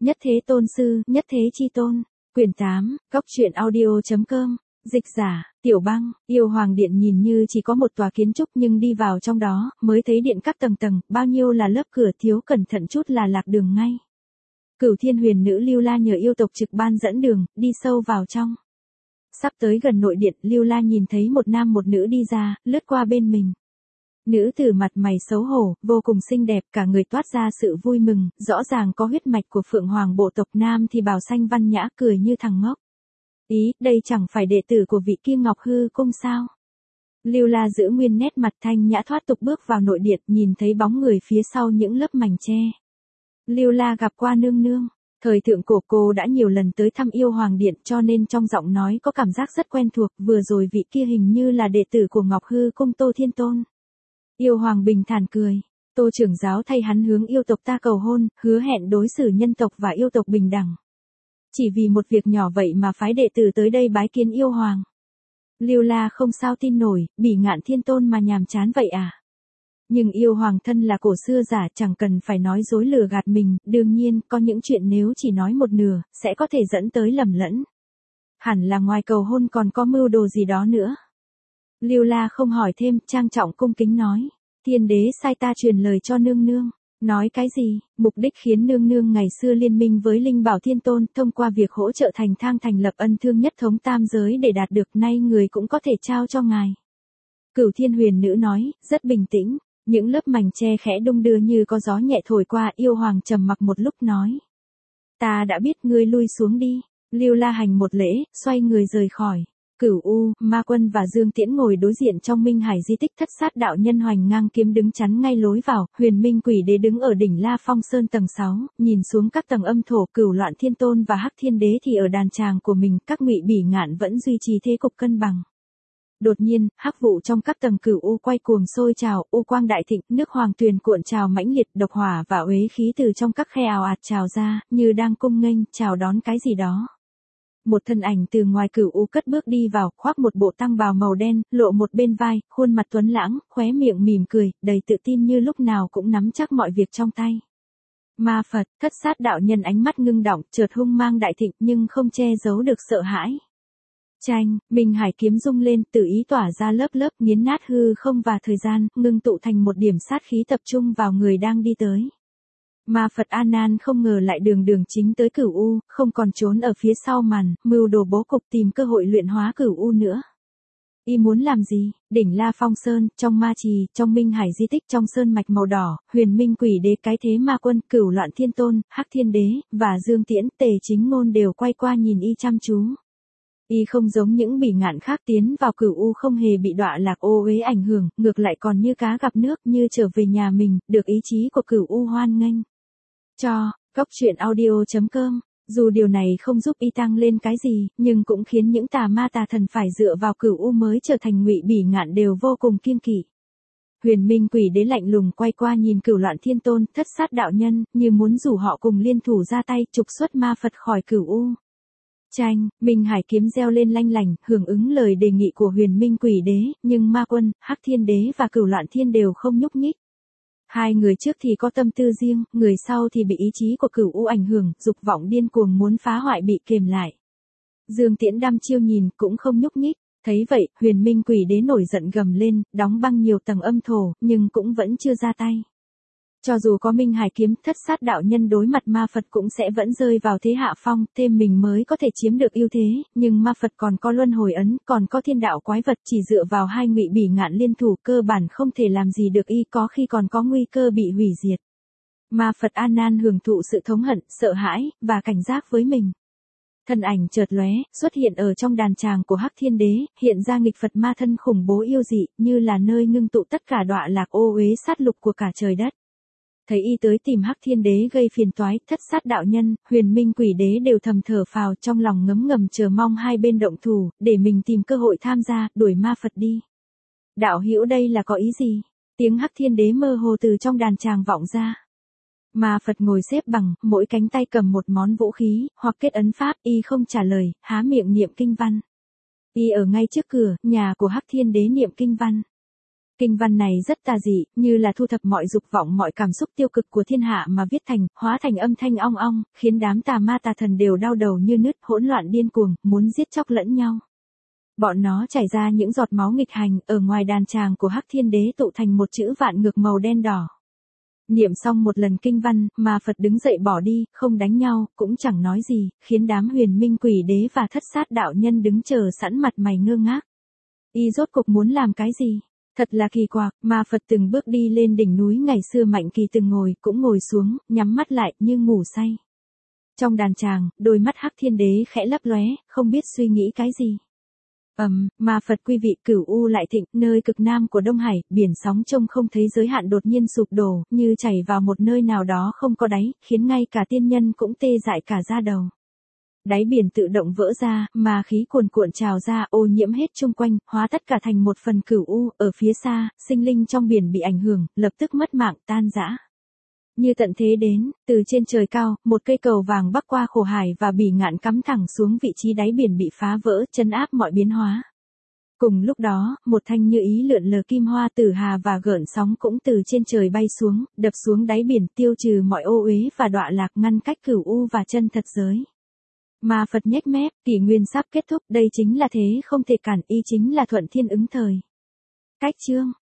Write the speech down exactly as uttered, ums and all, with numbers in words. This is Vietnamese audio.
Nhất Thế Tôn Sư, Nhất Thế Chi Tôn. Quyển tám, Góc truyện audio.com. Dịch giả, Tiểu Băng. Yêu Hoàng Điện nhìn như chỉ có một tòa kiến trúc nhưng đi vào trong đó, mới thấy điện các tầng tầng, bao nhiêu là lớp cửa, thiếu cẩn thận chút là lạc đường ngay. Cửu Thiên Huyền Nữ Lưu La nhờ yêu tộc trực ban dẫn đường, đi sâu vào trong. Sắp tới gần nội điện, Lưu La nhìn thấy một nam một nữ đi ra, lướt qua bên mình. Nữ tử mặt mày xấu hổ, vô cùng xinh đẹp, cả người toát ra sự vui mừng, rõ ràng có huyết mạch của Phượng Hoàng bộ tộc. Nam thì bào xanh văn nhã, cười như thằng ngốc. Ý, đây chẳng phải đệ tử của vị kia Ngọc Hư Cung sao? Lưu La giữ nguyên nét mặt thanh nhã thoát tục bước vào nội điện, nhìn thấy bóng người phía sau những lớp mảnh tre. Lưu La gặp qua nương nương. Thời thượng cổ cô đã nhiều lần tới thăm Yêu Hoàng Điện cho nên trong giọng nói có cảm giác rất quen thuộc, vừa rồi vị kia hình như là đệ tử của Ngọc Hư Cung Tô Thiên Tôn. Yêu Hoàng bình thản cười, Tô trưởng giáo thay hắn hướng yêu tộc ta cầu hôn, hứa hẹn đối xử nhân tộc và yêu tộc bình đẳng. Chỉ vì một việc nhỏ vậy mà phái đệ tử tới đây bái kiến Yêu Hoàng. Lưu La không sao tin nổi, Bỉ Ngạn Thiên Tôn mà nhàm chán vậy à? Nhưng Yêu Hoàng thân là cổ xưa giả, chẳng cần phải nói dối lừa gạt mình, đương nhiên, có những chuyện nếu chỉ nói một nửa, sẽ có thể dẫn tới lầm lẫn. Hẳn là ngoài cầu hôn còn có mưu đồ gì đó nữa. Lưu La không hỏi thêm, trang trọng cung kính nói, Thiên đế sai ta truyền lời cho nương nương. Nói cái gì? Mục đích khiến nương nương ngày xưa liên minh với Linh Bảo Thiên Tôn, thông qua việc hỗ trợ thành thang thành lập ân thương nhất thống tam giới để đạt được, nay người cũng có thể trao cho ngài. Cửu Thiên Huyền Nữ nói, rất bình tĩnh, những lớp mảnh tre khẽ đung đưa như có gió nhẹ thổi qua. Yêu Hoàng trầm mặc một lúc nói, ta đã biết, ngươi lui xuống đi. Lưu La hành một lễ, xoay người rời khỏi. Cửu U, Ma Quân và Dương Tiễn ngồi đối diện trong Minh Hải di tích. Thất Sát đạo nhân hoành ngang kiếm đứng chắn ngay lối vào, Huyền Minh Quỷ Đế đứng ở đỉnh La Phong Sơn tầng sáu, nhìn xuống các tầng âm thổ. Cửu Loạn Thiên Tôn và Hắc Thiên Đế thì ở đàn tràng của mình, các ngụy Bỉ Ngạn vẫn duy trì thế cục cân bằng. Đột nhiên, hắc vụ trong các tầng Cửu U quay cuồng sôi trào, u quang đại thịnh, nước hoàng tuyền cuộn trào mãnh liệt, độc hỏa và uế khí từ trong các khe ào ạt trào ra, như đang cung nghênh, chào đón cái gì đó. Một thân ảnh từ ngoài Cửu U cất bước đi vào, khoác một bộ tăng bào màu đen, lộ một bên vai, khuôn mặt tuấn lãng, khóe miệng mỉm cười, đầy tự tin như lúc nào cũng nắm chắc mọi việc trong tay. Ma Phật. Thất Sát đạo nhân ánh mắt ngưng đọng, chợt hung mang đại thịnh nhưng không che giấu được sợ hãi. Chanh, Minh Hải kiếm rung lên, tự ý tỏa ra lớp lớp, nghiến nát hư không và thời gian, ngưng tụ thành một điểm sát khí tập trung vào người đang đi tới. Ma Phật A Nan không ngờ lại đường đường chính tới Cửu U, không còn trốn ở phía sau màn, mưu đồ bố cục tìm cơ hội luyện hóa Cửu U nữa. Y muốn làm gì? Đỉnh La Phong Sơn, trong ma trì, trong Minh Hải di tích, trong sơn mạch màu đỏ, Huyền Minh Quỷ Đế, cái thế Ma Quân, Cửu Loạn Thiên Tôn, Hắc Thiên Đế và Dương Tiễn, Tề Chính Ngôn đều quay qua nhìn y chăm chú. Y không giống những Bỉ Ngạn khác tiến vào Cửu U không hề bị đọa lạc ô uế ảnh hưởng, ngược lại còn như cá gặp nước, như trở về nhà mình, được ý chí của Cửu U hoan nghênh. Cho, Góc truyện audio.com, dù điều này không giúp y tăng lên cái gì, nhưng cũng khiến những tà ma tà thần phải dựa vào Cửu U mới trở thành ngụy Bỉ Ngạn đều vô cùng kiêng kỵ. Huyền Minh Quỷ Đế lạnh lùng quay qua nhìn Cửu Loạn Thiên Tôn, Thất Sát đạo nhân, như muốn rủ họ cùng liên thủ ra tay, trục xuất ma Phật khỏi Cửu U. Chanh, Minh Hải kiếm reo lên lanh lành, hưởng ứng lời đề nghị của Huyền Minh Quỷ Đế, nhưng Ma Quân, Hắc Thiên Đế và Cửu Loạn Thiên đều không nhúc nhích. Hai người trước thì có tâm tư riêng, người sau thì bị ý chí của Cửu U ảnh hưởng, dục vọng điên cuồng muốn phá hoại bị kềm lại. Dương Tiễn đăm chiêu nhìn, cũng không nhúc nhích. Thấy vậy, Huyền Minh Quỷ Đế nổi giận gầm lên, đóng băng nhiều tầng âm thổ, nhưng cũng vẫn chưa ra tay. Cho dù có Minh Hải kiếm, Thất Sát đạo nhân đối mặt ma Phật cũng sẽ vẫn rơi vào thế hạ phong, thêm mình mới có thể chiếm được ưu thế, nhưng ma Phật còn có luân hồi ấn, còn có thiên đạo quái vật, chỉ dựa vào hai ngụy Bỉ Ngạn liên thủ cơ bản không thể làm gì được y, có khi còn có nguy cơ bị hủy diệt. Ma Phật A Nan hưởng thụ sự thống hận, sợ hãi và cảnh giác với mình. Thân ảnh chợt lóe, xuất hiện ở trong đàn tràng của Hắc Thiên Đế, hiện ra nghịch Phật ma thân khủng bố yêu dị, như là nơi ngưng tụ tất cả đọa lạc ô uế sát lục của cả trời đất. Thấy y tới tìm Hắc Thiên Đế gây phiền toái, Thất Sát đạo nhân, Huyền Minh Quỷ Đế đều thầm thở phào, trong lòng ngấm ngầm chờ mong hai bên động thủ, để mình tìm cơ hội tham gia, đuổi ma Phật đi. Đạo hữu đây là có ý gì? Tiếng Hắc Thiên Đế mơ hồ từ trong đàn tràng vọng ra. Ma Phật ngồi xếp bằng, mỗi cánh tay cầm một món vũ khí, hoặc kết ấn pháp, y không trả lời, há miệng niệm kinh văn. Y ở ngay trước cửa, nhà của Hắc Thiên Đế niệm kinh văn. Kinh văn này rất tà dị, như là thu thập mọi dục vọng mọi cảm xúc tiêu cực của thiên hạ mà viết thành, hóa thành âm thanh ong ong, khiến đám tà ma tà thần đều đau đầu như nứt, hỗn loạn điên cuồng, muốn giết chóc lẫn nhau. Bọn nó chảy ra những giọt máu nghịch hành, ở ngoài đàn tràng của Hắc Thiên Đế tụ thành một chữ vạn ngược màu đen đỏ. Niệm xong một lần kinh văn, mà Phật đứng dậy bỏ đi, không đánh nhau, cũng chẳng nói gì, khiến đám huyền minh quỷ đế và thất sát đạo nhân đứng chờ sẵn mặt mày ngơ ngác. Y rốt cục muốn làm cái gì? Thật là kỳ quặc, mà Phật từng bước đi lên đỉnh núi ngày xưa Mạnh Kỳ từng ngồi, cũng ngồi xuống, nhắm mắt lại, như ngủ say. Trong đàn tràng, đôi mắt Hắc Thiên Đế khẽ lấp lóe, không biết suy nghĩ cái gì. Ầm, um, mà Phật quý vị, Cửu U lại thịnh, nơi cực nam của Đông Hải, biển sóng trông không thấy giới hạn đột nhiên sụp đổ, như chảy vào một nơi nào đó không có đáy, khiến ngay cả tiên nhân cũng tê dại cả da đầu. Đáy biển tự động vỡ ra, mà khí cuồn cuộn trào ra, ô nhiễm hết chung quanh, hóa tất cả thành một phần Cửu U, ở phía xa, sinh linh trong biển bị ảnh hưởng, lập tức mất mạng, tan rã. Như tận thế đến, từ trên trời cao, một cây cầu vàng bắc qua khổ hải và bỉ ngạn cắm thẳng xuống vị trí đáy biển bị phá vỡ, trấn áp mọi biến hóa. Cùng lúc đó, một thanh như ý lượn lờ kim hoa tử hà và gợn sóng cũng từ trên trời bay xuống, đập xuống đáy biển, tiêu trừ mọi ô uế và đọa lạc, ngăn cách Cửu U và chân thật giới. Mà Phật nhếch mép, kỷ nguyên sắp kết thúc, đây chính là thế không thể cản, y chính là thuận thiên ứng thời. Cách chương